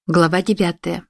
Глава 9.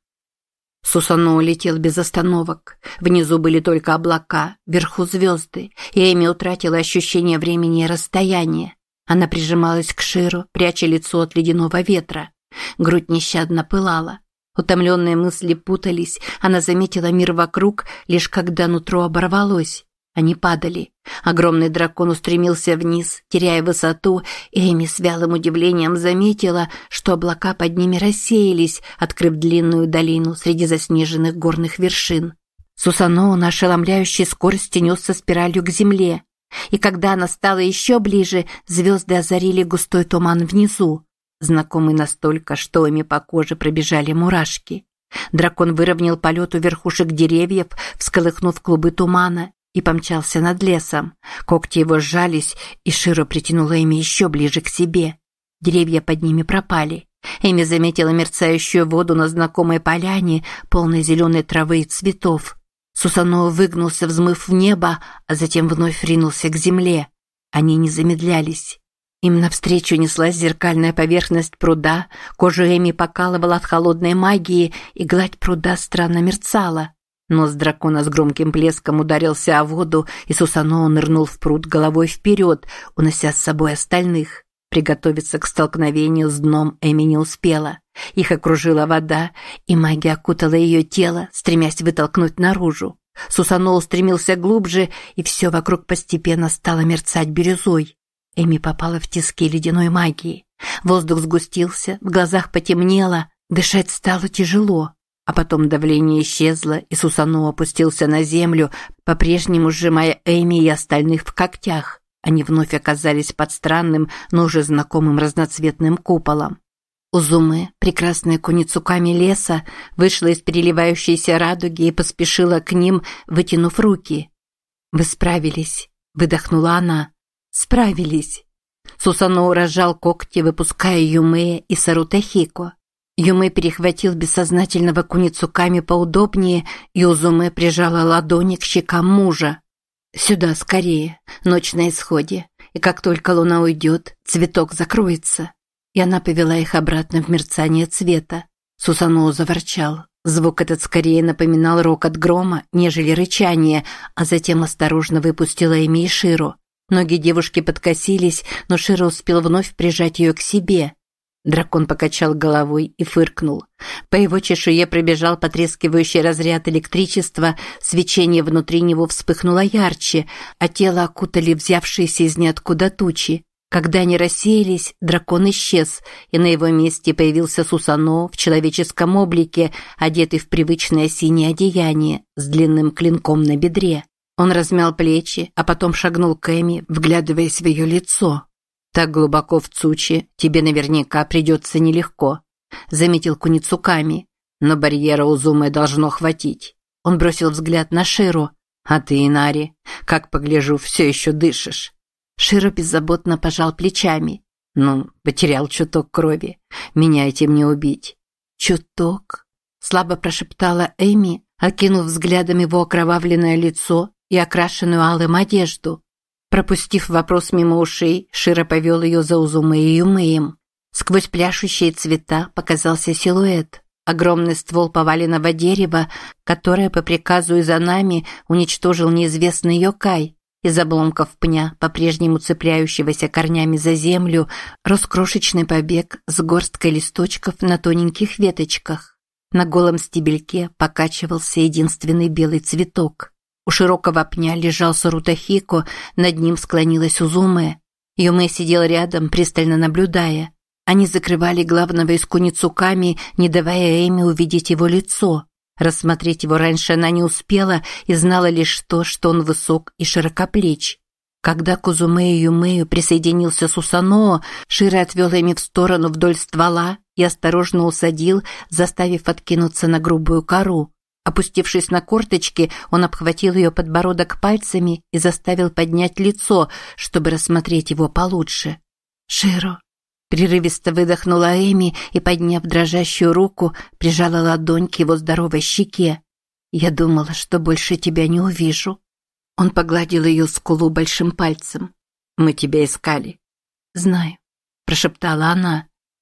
Сусанно улетел без остановок. Внизу были только облака, вверху звезды, и Эми утратила ощущение времени и расстояния. Она прижималась к Ширу, пряча лицо от ледяного ветра. Грудь нещадно пылала. Утомленные мысли путались, она заметила мир вокруг, лишь когда нутро оборвалось. Они падали. Огромный дракон устремился вниз, теряя высоту, и Эми с вялым удивлением заметила, что облака под ними рассеялись, открыв длинную долину среди заснеженных горных вершин. Сусаноо на ошеломляющей скорости несся спиралью к земле, и когда она стала еще ближе, звезды озарили густой туман внизу, знакомый настолько, что Эми по коже пробежали мурашки. Дракон выровнял полет у верхушек деревьев, всколыхнув клубы тумана, и помчался над лесом. Когти его сжались, и Широ притянула Эми еще ближе к себе. Деревья под ними пропали. Эми заметила мерцающую воду на знакомой поляне, полной зеленой травы и цветов. Сусаноо выгнулся, взмыв в небо, а затем вновь ринулся к земле. Они не замедлялись. Им навстречу неслась зеркальная поверхность пруда, кожу Эми покалывала от холодной магии, и гладь пруда странно мерцала. Нос дракона с громким плеском ударился о воду, и Сусаноо нырнул в пруд головой вперед, унося с собой остальных. Приготовиться к столкновению с дном Эми не успела. Их окружила вода, и магия окутала ее тело, стремясь вытолкнуть наружу. Сусаноо устремился глубже, и все вокруг постепенно стало мерцать бирюзой. Эми попала в тиски ледяной магии. Воздух сгустился, в глазах потемнело, дышать стало тяжело. А потом давление исчезло, и Сусаноо опустился на землю, по-прежнему сжимая Эми и остальных в когтях. Они вновь оказались под странным, но уже знакомым разноцветным куполом. Узуме, прекрасная куницуками леса, вышла из переливающейся радуги и поспешила к ним, вытянув руки. «Вы справились», – выдохнула она. «Справились». Сусаноо разжал когти, выпуская Юмея и Сарутахико. Юмэ перехватил бессознательного куницуками поудобнее, и Узуме прижала ладони к щекам мужа. «Сюда скорее, ночь на исходе, и как только луна уйдет, цветок закроется». И она повела их обратно в мерцание цвета. Сусаноо заворчал. Звук этот скорее напоминал рокот грома, нежели рычание, а затем осторожно выпустила Эми и Широ. Ноги девушки подкосились, но Широ успел вновь прижать ее к себе. Дракон покачал головой и фыркнул. По его чешуе пробежал потрескивающий разряд электричества, свечение внутри него вспыхнуло ярче, а тело окутали взявшиеся из ниоткуда тучи. Когда они рассеялись, дракон исчез, и на его месте появился Сусаноо в человеческом облике, одетый в привычное синее одеяние, с длинным клинком на бедре. Он размял плечи, а потом шагнул к Эми, вглядываясь в ее лицо. «Так глубоко в Цучи тебе наверняка придется нелегко», – заметил Куницуками. «Но барьера Узуме должно хватить». Он бросил взгляд на Широ. «А ты, Инари, как погляжу, все еще дышишь». Широ беззаботно пожал плечами. «Ну, потерял чуток крови. Меня этим не убить». «Чуток?» – слабо прошептала Эми, окинув взглядом его окровавленное лицо и окрашенную алым одежду. Пропустив вопрос мимо ушей, Широ повел ее за Узуме и Юмеем. Сквозь пляшущие цвета показался силуэт. Огромный ствол поваленного дерева, которое по приказу Изанами уничтожил неизвестный Йокай. Из обломков пня, по-прежнему цепляющегося корнями за землю, рос крошечный побег с горсткой листочков на тоненьких веточках. На голом стебельке покачивался единственный белый цветок. У широкого пня лежал Сарутахико, над ним склонилась Узуме. Юмэ сидел рядом, пристально наблюдая. Они закрывали главного из куницуками, не давая Эми увидеть его лицо. Рассмотреть его раньше она не успела и знала лишь то, что он высок и широкоплеч. Когда к Узуме и Юмею присоединился Сусаноо, Широ отвел Эми в сторону вдоль ствола и осторожно усадил, заставив откинуться на грубую кору. Опустившись на корточки, он обхватил ее подбородок пальцами и заставил поднять лицо, чтобы рассмотреть его получше. «Широ!» – прерывисто выдохнула Эми и, подняв дрожащую руку, прижала ладонь к его здоровой щеке. «Я думала, что больше тебя не увижу». Он погладил ее скулу большим пальцем. «Мы тебя искали». «Знаю», – прошептала она.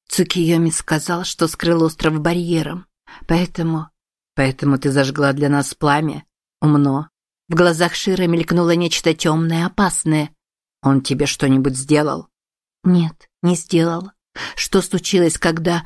Цукиёми сказал, что скрыл остров барьером. Поэтому ты зажгла для нас пламя? Умно. В глазах Широ мелькнуло нечто темное, опасное. Он тебе что-нибудь сделал? Нет, не сделал. Что случилось, когда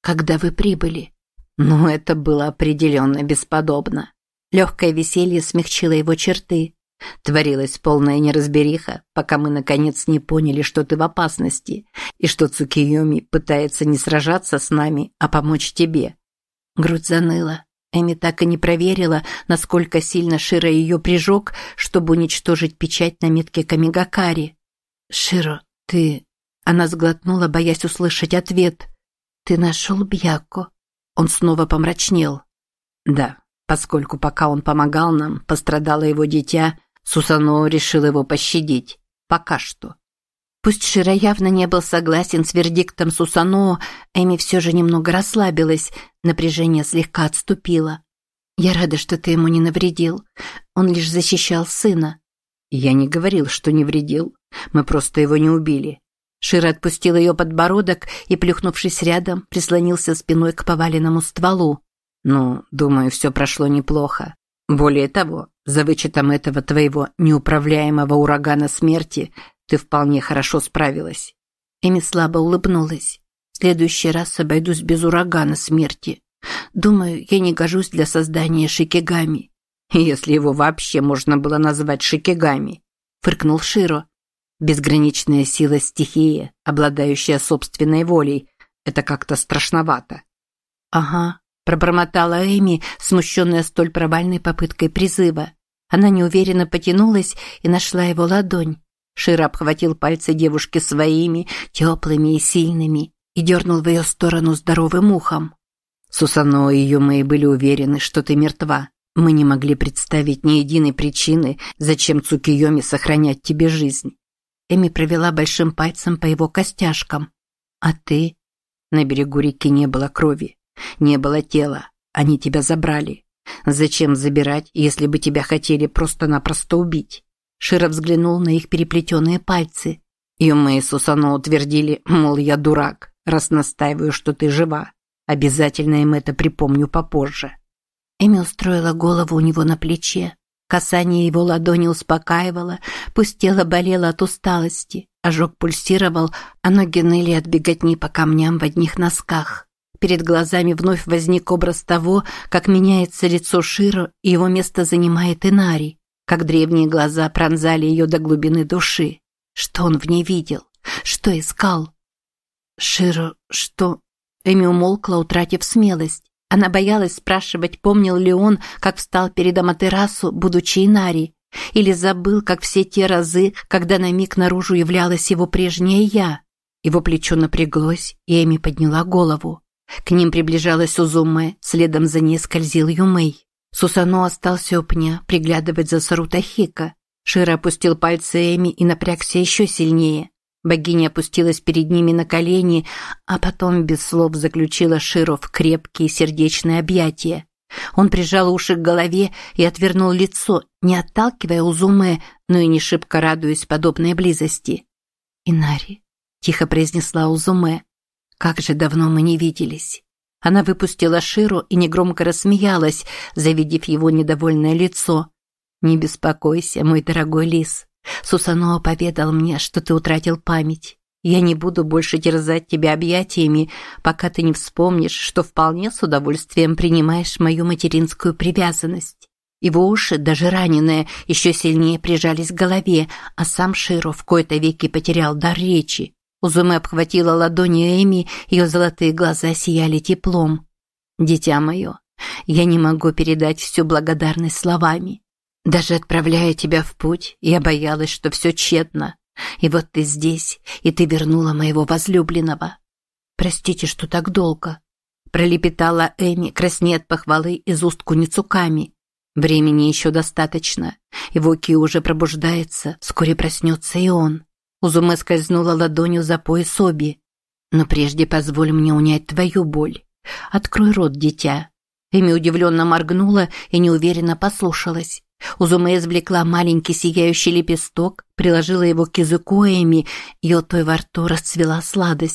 вы прибыли? Ну, это было определенно бесподобно. Легкое веселье смягчило его черты. Творилась полная неразбериха, пока мы наконец не поняли, что ты в опасности, и что Цукиёми пытается не сражаться с нами, а помочь тебе. Грудь заныла. Эми так и не проверила, насколько сильно Широ ее прижег, чтобы уничтожить печать на метке Камигакари. «Широ, ты...» Она сглотнула, боясь услышать ответ. «Ты нашел Бьяко?» Он снова помрачнел. «Да, поскольку пока он помогал нам, пострадало его дитя, Сусаноо решил его пощадить. Пока что». Пусть Широ явно не был согласен с вердиктом Сусаноо, Эми все же немного расслабилась, напряжение слегка отступило. «Я рада, что ты ему не навредил. Он лишь защищал сына». «Я не говорил, что не вредил. Мы просто его не убили». Широ отпустил ее подбородок и, плюхнувшись рядом, прислонился спиной к поваленному стволу. «Ну, думаю, все прошло неплохо. Более того, за вычетом этого твоего неуправляемого урагана смерти, ты вполне хорошо справилась». Эми слабо улыбнулась. «В следующий раз обойдусь без урагана смерти. Думаю, я не гожусь для создания шикигами». «Если его вообще можно было назвать шикигами», — фыркнул Широ. «Безграничная сила стихии, обладающая собственной волей. Это как-то страшновато». «Ага», — пробормотала Эми, смущенная столь провальной попыткой призыва. Она неуверенно потянулась и нашла его ладонь. Широ обхватил пальцы девушки своими, теплыми и сильными, и дернул в ее сторону здоровым ухом. «Сусаноо и Юмэй были уверены, что ты мертва. Мы не могли представить ни единой причины, зачем Цукиёми сохранять тебе жизнь». Эми провела большим пальцем по его костяшкам. «А ты?» «На берегу реки не было крови, не было тела. Они тебя забрали. Зачем забирать, если бы тебя хотели просто-напросто убить?» Широ взглянул на их переплетенные пальцы. Юмэй и Сусаноо утвердили, мол, я дурак, раз настаиваю, что ты жива. Обязательно им это припомню попозже. Эми устроила голову у него на плече. Касание его ладони успокаивало, пусть тело болело от усталости, ожог пульсировал, а ноги ныли от беготни по камням в одних носках. Перед глазами вновь возник образ того, как меняется лицо Широ, и его место занимает Инари, как древние глаза пронзали ее до глубины души. Что он в ней видел? Что искал? «Широ, что...» Эми умолкла, утратив смелость. Она боялась спрашивать, помнил ли он, как встал перед Аматерасу, будучи Инари, или забыл, как все те разы, когда на миг наружу являлось его прежнее «я». Его плечо напряглось, и Эми подняла голову. К ним приближалась Узуме, следом за ней скользил Юмэй. Сусаноо остался у пня, приглядывать за Сарутахико. Широ опустил пальцы Эми и напрягся еще сильнее. Богиня опустилась перед ними на колени, а потом без слов заключила Широ в крепкие сердечные объятия. Он прижал уши к голове и отвернул лицо, не отталкивая Узуме, но и не шибко радуясь подобной близости. «Инари», – тихо произнесла Узуме, – «как же давно мы не виделись». Она выпустила Широ и негромко рассмеялась, завидев его недовольное лицо. «Не беспокойся, мой дорогой лис. Сусаноо поведал мне, что ты утратил память. Я не буду больше терзать тебя объятиями, пока ты не вспомнишь, что вполне с удовольствием принимаешь мою материнскую привязанность». Его уши, даже раненые, еще сильнее прижались к голове, а сам Широ в кои-то веки потерял дар речи. Узуме обхватила ладонью Эми, ее золотые глаза сияли теплом. «Дитя мое, я не могу передать всю благодарность словами. Даже отправляя тебя в путь, я боялась, что все тщетно. И вот ты здесь, и ты вернула моего возлюбленного. Простите, что так долго», – пролепетала Эми, краснея от похвалы из уст Куницуками. «Времени еще достаточно. Его ки уже пробуждается, вскоре проснется и он». Узуме скользнула ладонью за пояс Оби. «Но прежде позволь мне унять твою боль. Открой рот, дитя». Эми удивленно моргнула и неуверенно послушалась. Узуме извлекла маленький сияющий лепесток, приложила его к языку Эми, и от той во рту расцвела сладость.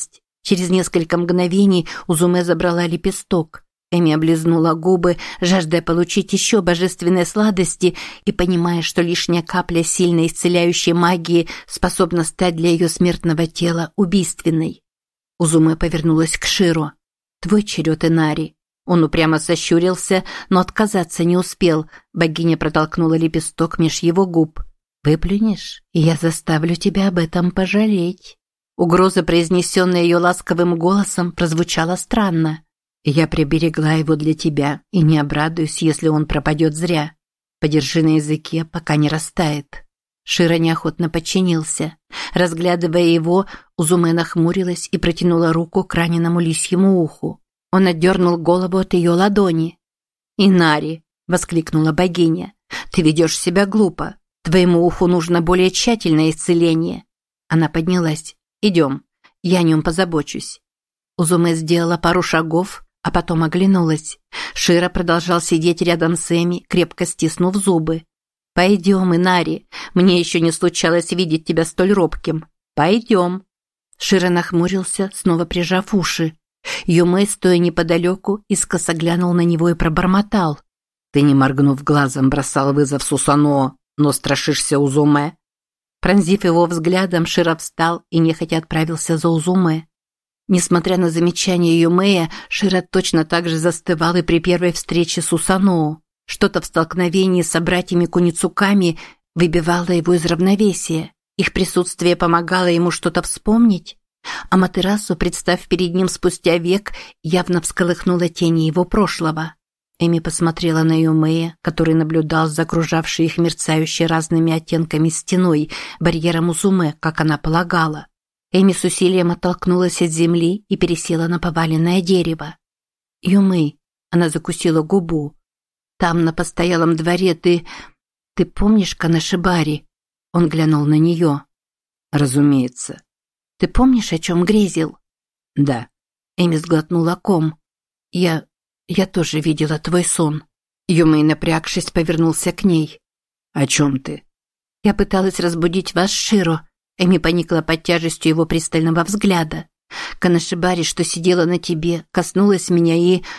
Через несколько мгновений Узуме забрала лепесток. Эми облизнула губы, жаждая получить еще божественной сладости и понимая, что лишняя капля сильной исцеляющей магии способна стать для ее смертного тела убийственной. Узуме повернулась к Широ. «Твой черед, Инари». Он упрямо сощурился, но отказаться не успел. Богиня протолкнула лепесток меж его губ. «Выплюнешь, и я заставлю тебя об этом пожалеть». Угроза, произнесенная ее ласковым голосом, прозвучала странно. «Я приберегла его для тебя и не обрадуюсь, если он пропадет зря. Подержи на языке, пока не растает». Широ неохотно подчинился. Разглядывая его, Узуме нахмурилась и протянула руку к раненому лисьему уху. Он отдернул голову от ее ладони. «Инари!» – воскликнула богиня. «Ты ведешь себя глупо. Твоему уху нужно более тщательное исцеление». Она поднялась. «Идем, я о нем позабочусь». Узуме сделала пару шагов, а потом оглянулась. Широ продолжал сидеть рядом с Эми, крепко стиснув зубы. «Пойдем, Инари, мне еще не случалось видеть тебя столь робким. Пойдем». Широ нахмурился, снова прижав уши. Юмэй, стоя неподалеку, искоса глянул на него и пробормотал. «Ты, не моргнув глазом, бросал вызов Сусаноо, но страшишься Узуме». Пронзив его взглядом, Широ встал и нехотя отправился за Узуме. Несмотря на замечания Юмэя, Широ точно так же застывал и при первой встрече с Сусаноо. Что-то в столкновении с собратьями Куницуками выбивало его из равновесия. Их присутствие помогало ему что-то вспомнить. Аматерасу, представ перед ним спустя век, явно всколыхнула тени его прошлого. Эми посмотрела на Юмэя, который наблюдал за окружавшей их мерцающей разными оттенками стеной, барьером Узуме, как она полагала. Эми с усилием оттолкнулась от земли и пересела на поваленное дерево. «Юмэй», — она закусила губу, — «там, на постоялом дворе, ты помнишь Канашибари?» Он глянул на нее. «Разумеется». «Ты помнишь, о чем грезил?» «Да». Эми сглотнула ком. Я тоже видела твой сон». Юмэй, напрягшись, повернулся к ней. «О чем ты?» «Я пыталась разбудить вас, Широ». Эми поникла под тяжестью его пристального взгляда. «Канашибари, что сидела на тебе, коснулась меня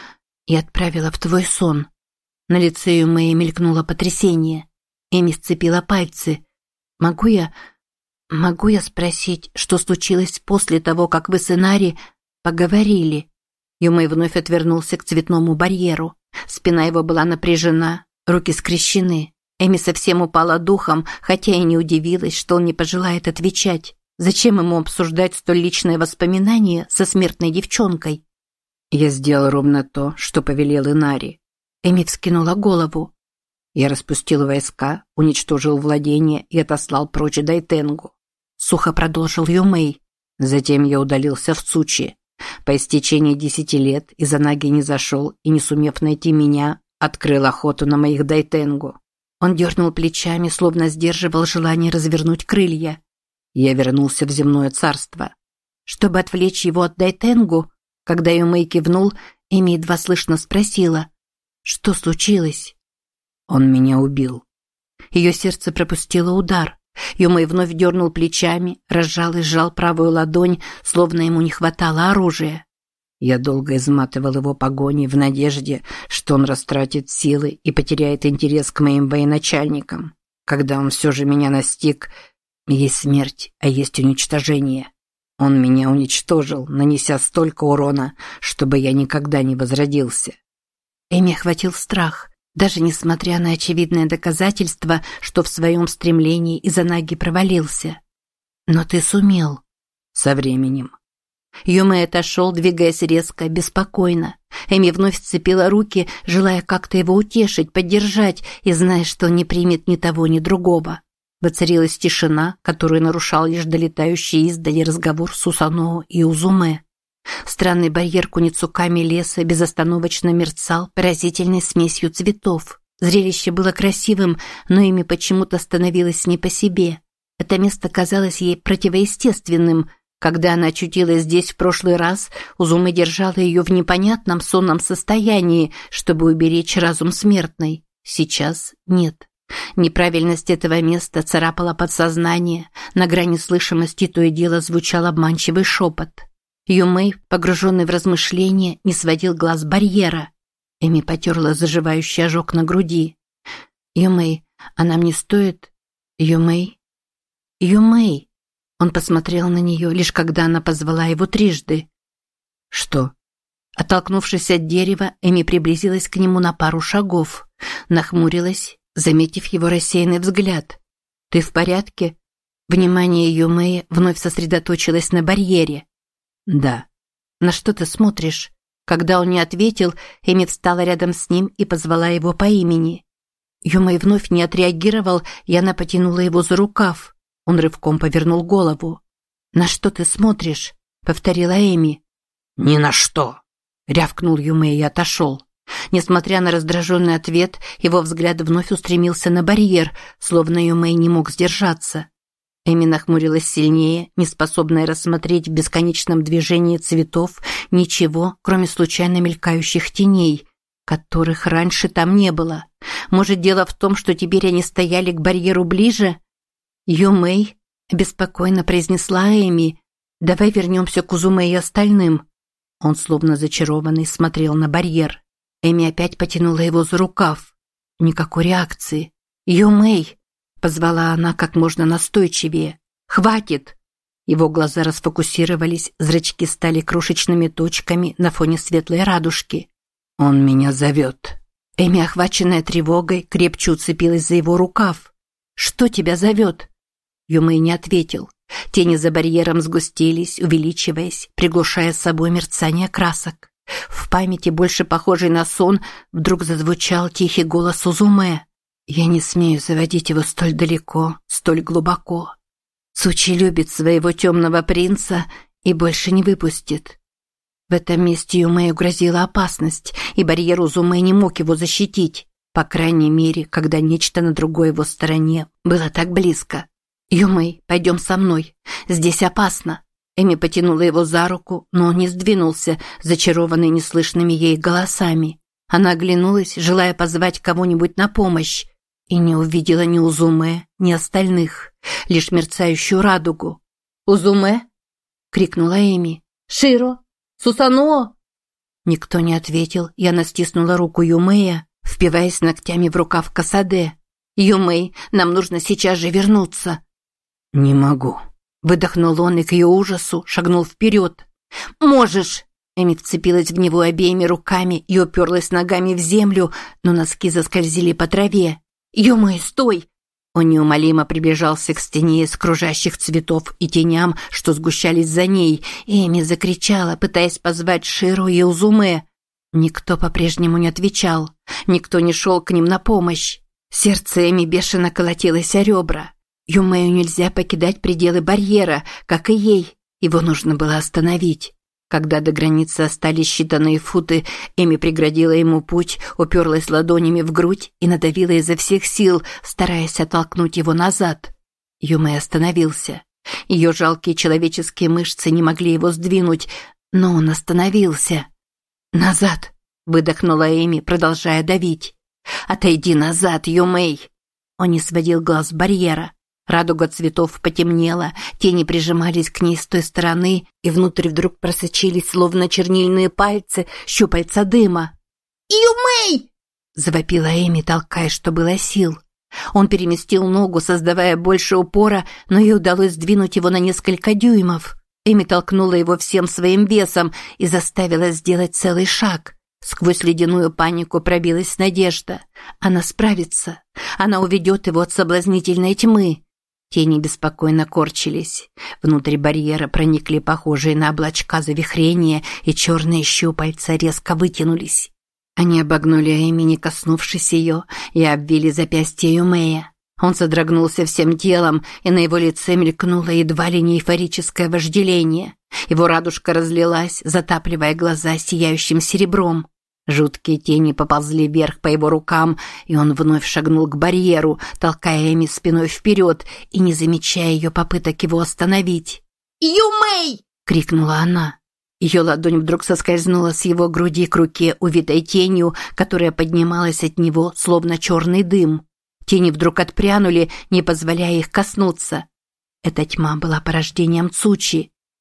и отправила в твой сон». На лице Юмэя мелькнуло потрясение. Эми сцепила пальцы. «Могу я спросить, что случилось после того, как вы с Инари поговорили?» Юмэй вновь отвернулся к цветному барьеру. Спина его была напряжена, руки скрещены. Эми совсем упала духом, хотя и не удивилась, что он не пожелает отвечать. Зачем ему обсуждать столь личные воспоминания со смертной девчонкой? «Я сделал ровно то, что повелел Инари». Эми вскинула голову. «Я распустил войска, уничтожил владения и отослал прочь Дайтенгу». Сухо продолжил Юмэй. «Затем я удалился в Цучи. По истечении 10 лет Изанаги не зашел и, не сумев найти меня, открыл охоту на моих Дайтенгу». Он дернул плечами, словно сдерживал желание развернуть крылья. Я вернулся в земное царство. Чтобы отвлечь его от Дайтенгу, когда Юмэй кивнул, Эми едва слышно спросила: «Что случилось?» «Он меня убил». Ее сердце пропустило удар. Юмэй вновь дернул плечами, разжал и сжал правую ладонь, словно ему не хватало оружия. Я долго изматывал его погоней в надежде, что он растратит силы и потеряет интерес к моим военачальникам. Когда он все же меня настиг, есть смерть, а есть уничтожение. Он меня уничтожил, нанеся столько урона, чтобы я никогда не возродился. Эми охватил страх. Даже несмотря на очевидное доказательство, что в своем стремлении Изанаги провалился. «Но ты сумел». «Со временем». Юмэй отошел, двигаясь резко, беспокойно. Эми вновь сцепила руки, желая как-то его утешить, поддержать, и зная, что он не примет ни того, ни другого. Воцарилась тишина, которую нарушал лишь долетающий издали разговор Сусаноо и Узуме. Странный барьер Куницуками леса безостановочно мерцал поразительной смесью цветов. Зрелище было красивым, но ими почему-то становилось не по себе. Это место казалось ей противоестественным. Когда она очутилась здесь в прошлый раз, Узуме держала ее в непонятном сонном состоянии, чтобы уберечь разум смертной. Сейчас нет. Неправильность этого места царапала подсознание. На грани слышимости то и дело звучал обманчивый шепот. Юмэй, погруженный в размышления, не сводил глаз с барьера. Эми потерла заживающий ожог на груди. «Юмэй, а нам не стоит...» «Юмэй? Юмэй!» Он посмотрел на нее, лишь когда она позвала его трижды. «Что?» Оттолкнувшись от дерева, Эми приблизилась к нему на пару шагов. Нахмурилась, заметив его рассеянный взгляд. «Ты в порядке?» Внимание Юмэя вновь сосредоточилось на барьере. «Да». «На что ты смотришь?» Когда он не ответил, Эми встала рядом с ним и позвала его по имени. Юмэй вновь не отреагировал, и она потянула его за рукав. Он рывком повернул голову. «На что ты смотришь?» — повторила Эми. «Ни на что!» — рявкнул Юмэй и отошел. Несмотря на раздраженный ответ, его взгляд вновь устремился на барьер, словно Юмэй не мог сдержаться. Эми нахмурилась сильнее, неспособная рассмотреть в бесконечном движении цветов ничего, кроме случайно мелькающих теней, которых раньше там не было. Может, дело в том, что теперь они стояли к барьеру ближе? «Юмэй», – беспокойно произнесла Эми, – «давай вернемся к Узумэ и остальным». Он, словно зачарованный, смотрел на барьер. Эми опять потянула его за рукав. Никакой реакции. «Юмэй», – позвала она как можно настойчивее. «Хватит!» Его глаза расфокусировались, зрачки стали крошечными точками на фоне светлой радужки. «Он меня зовет». Эми, охваченная тревогой, крепче уцепилась за его рукав. «Что тебя зовет?» Юмэй не ответил. Тени за барьером сгустились, увеличиваясь, приглушая с собой мерцание красок. В памяти, больше похожей на сон, вдруг зазвучал тихий голос Узумэ. «Я не смею заводить его столь далеко, столь глубоко. Цучи любит своего темного принца и больше не выпустит». В этом месте Юмэю грозила опасность, и барьер Узумэ не мог его защитить, по крайней мере, когда нечто на другой его стороне было так близко. «Юмэй, пойдем со мной. Здесь опасно». Эми потянула его за руку, но он не сдвинулся, зачарованный неслышными ей голосами. Она оглянулась, желая позвать кого-нибудь на помощь, и не увидела ни Узумэ, ни остальных, лишь мерцающую радугу. «Узумэ?» — крикнула Эми. «Широ? Сусаноо?» Никто не ответил, и она стиснула руку Юмэя, впиваясь ногтями в рукав Касаде. «Юмэй, нам нужно сейчас же вернуться». «Не могу», — выдохнул он и к ее ужасу шагнул вперед. «Можешь!» Эми вцепилась в него обеими руками и уперлась ногами в землю, но носки заскользили по траве. «Юмэй, стой!» Он неумолимо приближался к стене из кружащих цветов и теням, что сгущались за ней. Эми закричала, пытаясь позвать Ширу и Узумэ. Никто по-прежнему не отвечал. Никто не шел к ним на помощь. Сердце Эми бешено колотилось о ребра. Юмэю нельзя покидать пределы барьера, как и ей. Его нужно было остановить. Когда до границы остались считанные футы, Эми преградила ему путь, уперлась ладонями в грудь и надавила изо всех сил, стараясь оттолкнуть его назад. Юмэй остановился. Ее жалкие человеческие мышцы не могли его сдвинуть, но он остановился. «Назад!» – выдохнула Эми, продолжая давить. «Отойди назад, Юмэй!» Он не сводил глаз с барьера. Радуга цветов потемнела, тени прижимались к ней с той стороны, и внутрь вдруг просочились, словно чернильные пальцы, щупальца дыма. «Юмэй!» – завопила Эми, толкая, что было сил. Он переместил ногу, создавая больше упора, но ей удалось сдвинуть его на несколько дюймов. Эми толкнула его всем своим весом и заставила сделать целый шаг. Сквозь ледяную панику пробилась надежда. Она справится. Она уведет его от соблазнительной тьмы. Тени беспокойно корчились. Внутрь барьера проникли похожие на облачка завихрения, и черные щупальца резко вытянулись. Они обогнули Эми, не коснувшись ее, и обвили запястье Юмэя. Он содрогнулся всем телом, и на его лице мелькнуло едва ли не эйфорическое вожделение. Его радужка разлилась, затапливая глаза сияющим серебром. Жуткие тени поползли вверх по его рукам, и он вновь шагнул к барьеру, толкая Эми спиной вперед и не замечая ее попыток его остановить. «Юмэй!» — крикнула она. Ее ладонь вдруг соскользнула с его груди к руке, увитой тенью, которая поднималась от него, словно черный дым. Тени вдруг отпрянули, не позволяя их коснуться. Эта тьма была порождением Цучи.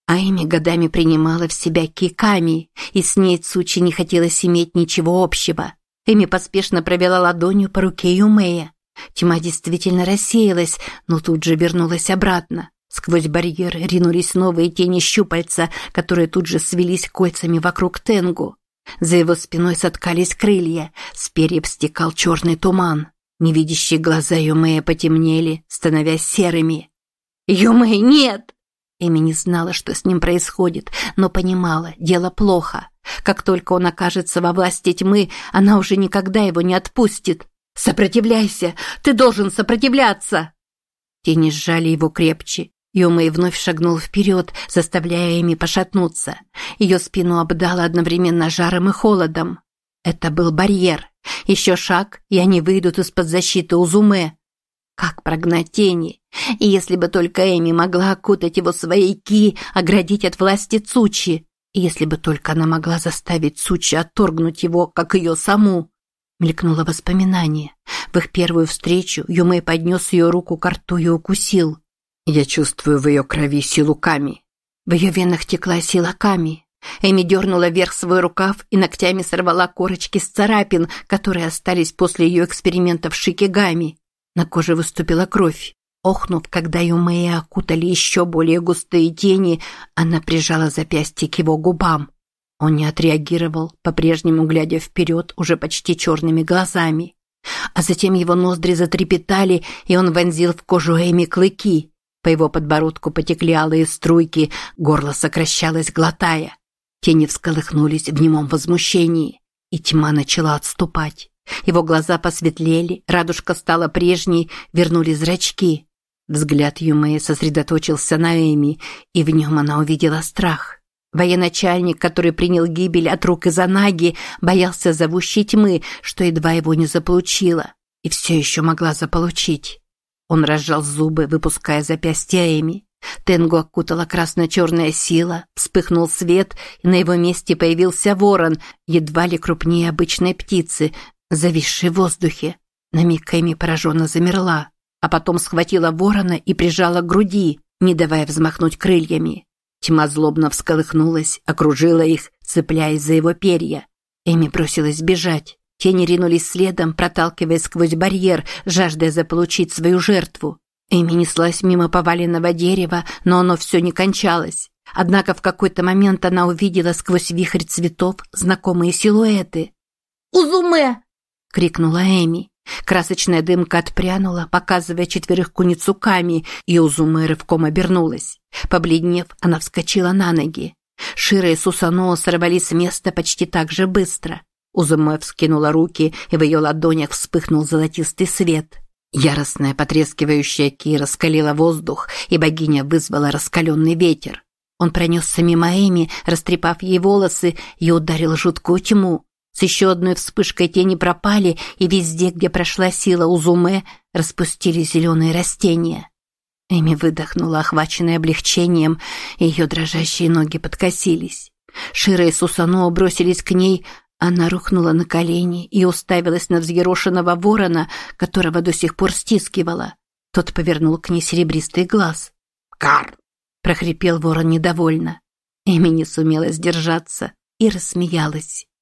А Эми годами принимала в себя Киками, и с ней Цучи не хотелось иметь ничего общего. Эми поспешно провела ладонью по руке Юмея. Тьма действительно рассеялась, но тут же вернулась обратно. Сквозь барьер ринулись новые тени щупальца, которые тут же свелись кольцами вокруг Тенгу. За его спиной соткались крылья, с перьев стекал черный туман. Невидящие глаза Юмея потемнели, становясь серыми. «Юмей, нет!» Эми не знала, что с ним происходит, но понимала, дело плохо. Как только он окажется во власти тьмы, она уже никогда его не отпустит. «Сопротивляйся! Ты должен сопротивляться!» Тени сжали его крепче. Юмей вновь шагнул вперед, заставляя Эми пошатнуться. Ее спину обдало одновременно жаром и холодом. Это был барьер. Еще шаг, и они выйдут из-под защиты Узуме. Как прогнать тени? И если бы только Эми могла окутать его своей ки, оградить от власти Цучи. И если бы только она могла заставить Цучи отторгнуть его, как ее саму. Мелькнуло воспоминание. В их первую встречу Юмей поднес ее руку к рту и укусил. «Я чувствую в ее крови силу Ками». В ее венах текла сила Ками. Эми дернула вверх свой рукав и ногтями сорвала корочки с царапин, которые остались после ее экспериментов с шикигами. На коже выступила кровь. Охнув, когда Юмея окутали еще более густые тени, она прижала запястье к его губам. Он не отреагировал, по-прежнему глядя вперед уже почти черными глазами. А затем его ноздри затрепетали, и он вонзил в кожу Эми клыки. По его подбородку потекли алые струйки, горло сокращалось, глотая. Тени всколыхнулись в немом возмущении, и тьма начала отступать. Его глаза посветлели, радужка стала прежней, вернулись зрачки. Взгляд Юмея сосредоточился на Эми, и в нем она увидела страх. Военачальник, который принял гибель от рук Изанаги, боялся зовущей тьмы, что едва его не заполучила, и все еще могла заполучить. Он разжал зубы, выпуская запястье Эми. Тенгу окутала красно-черная сила, вспыхнул свет, и на его месте появился ворон, едва ли крупнее обычной птицы, зависший в воздухе. На миг Эми пораженно замерла, а потом схватила ворона и прижала к груди, не давая взмахнуть крыльями. Тьма злобно всколыхнулась, окружила их, цепляясь за его перья. Эми бросилась бежать. Тени ринулись следом, проталкиваясь сквозь барьер, жаждая заполучить свою жертву. Эми неслась мимо поваленного дерева, но оно все не кончалось. Однако в какой-то момент она увидела сквозь вихрь цветов знакомые силуэты. «Узуме!» — крикнула Эми. Красочная дымка отпрянула, показывая 4 куницуками, и Узуме рывком обернулась. Побледнев, она вскочила на ноги. Шира и Сусаноо сорвались с места почти так же быстро. Узуме вскинула руки, и в ее ладонях вспыхнул золотистый свет. Яростная потрескивающая ки раскалила воздух, и богиня вызвала раскаленный ветер. Он пронесся мимо Эми, растрепав ей волосы, и ударил жуткую тьму. С еще одной вспышкой тени пропали, и везде, где прошла сила Узуме, распустились зеленые растения. Эми выдохнула, охваченная облегчением, и ее дрожащие ноги подкосились. Шира и Сусаноо бросились к ней. Она рухнула на колени и уставилась на взъерошенного ворона, которого до сих пор стискивала. Тот повернул к ней серебристый глаз. «Кар!» – прохрипел ворон недовольно. Эми не сумела сдержаться и рассмеялась.